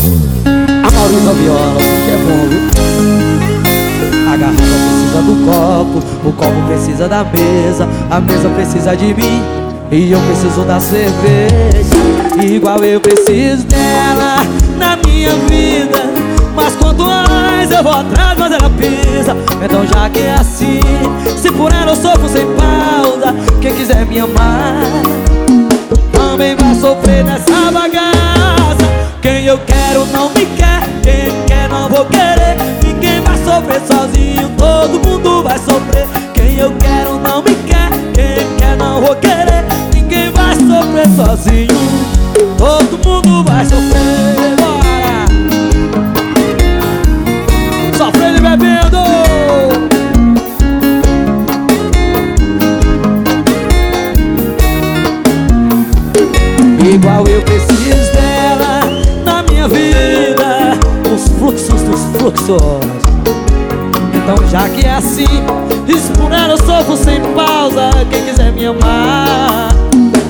A Maurício viola, que é bom, viu? A garrafa precisa do copo, o copo precisa da mesa, a mesa precisa de mim e eu preciso da cerveja. Igual eu preciso dela na minha vida, mas quanto mais eu vou atrás, mais ela pisa. Então já que é assim, se por ela eu sofro sem pausa, quem quiser me amar também vai sofrer nessa bagaça. Quem eu quero não me quer, quem quer não vou querer. Ninguém vai sofrer sozinho, todo mundo vai sofrer. Quem eu quero não me quer, quem quer não vou querer. Ninguém vai sofrer sozinho, todo mundo vai sofrer. Bora! Sofrendo e bebendo. Igual eu preciso dela na minha vida, os fluxos dos fluxos. Então já que é assim, isso por ela eu sofro sem pausa. Quem quiser me amar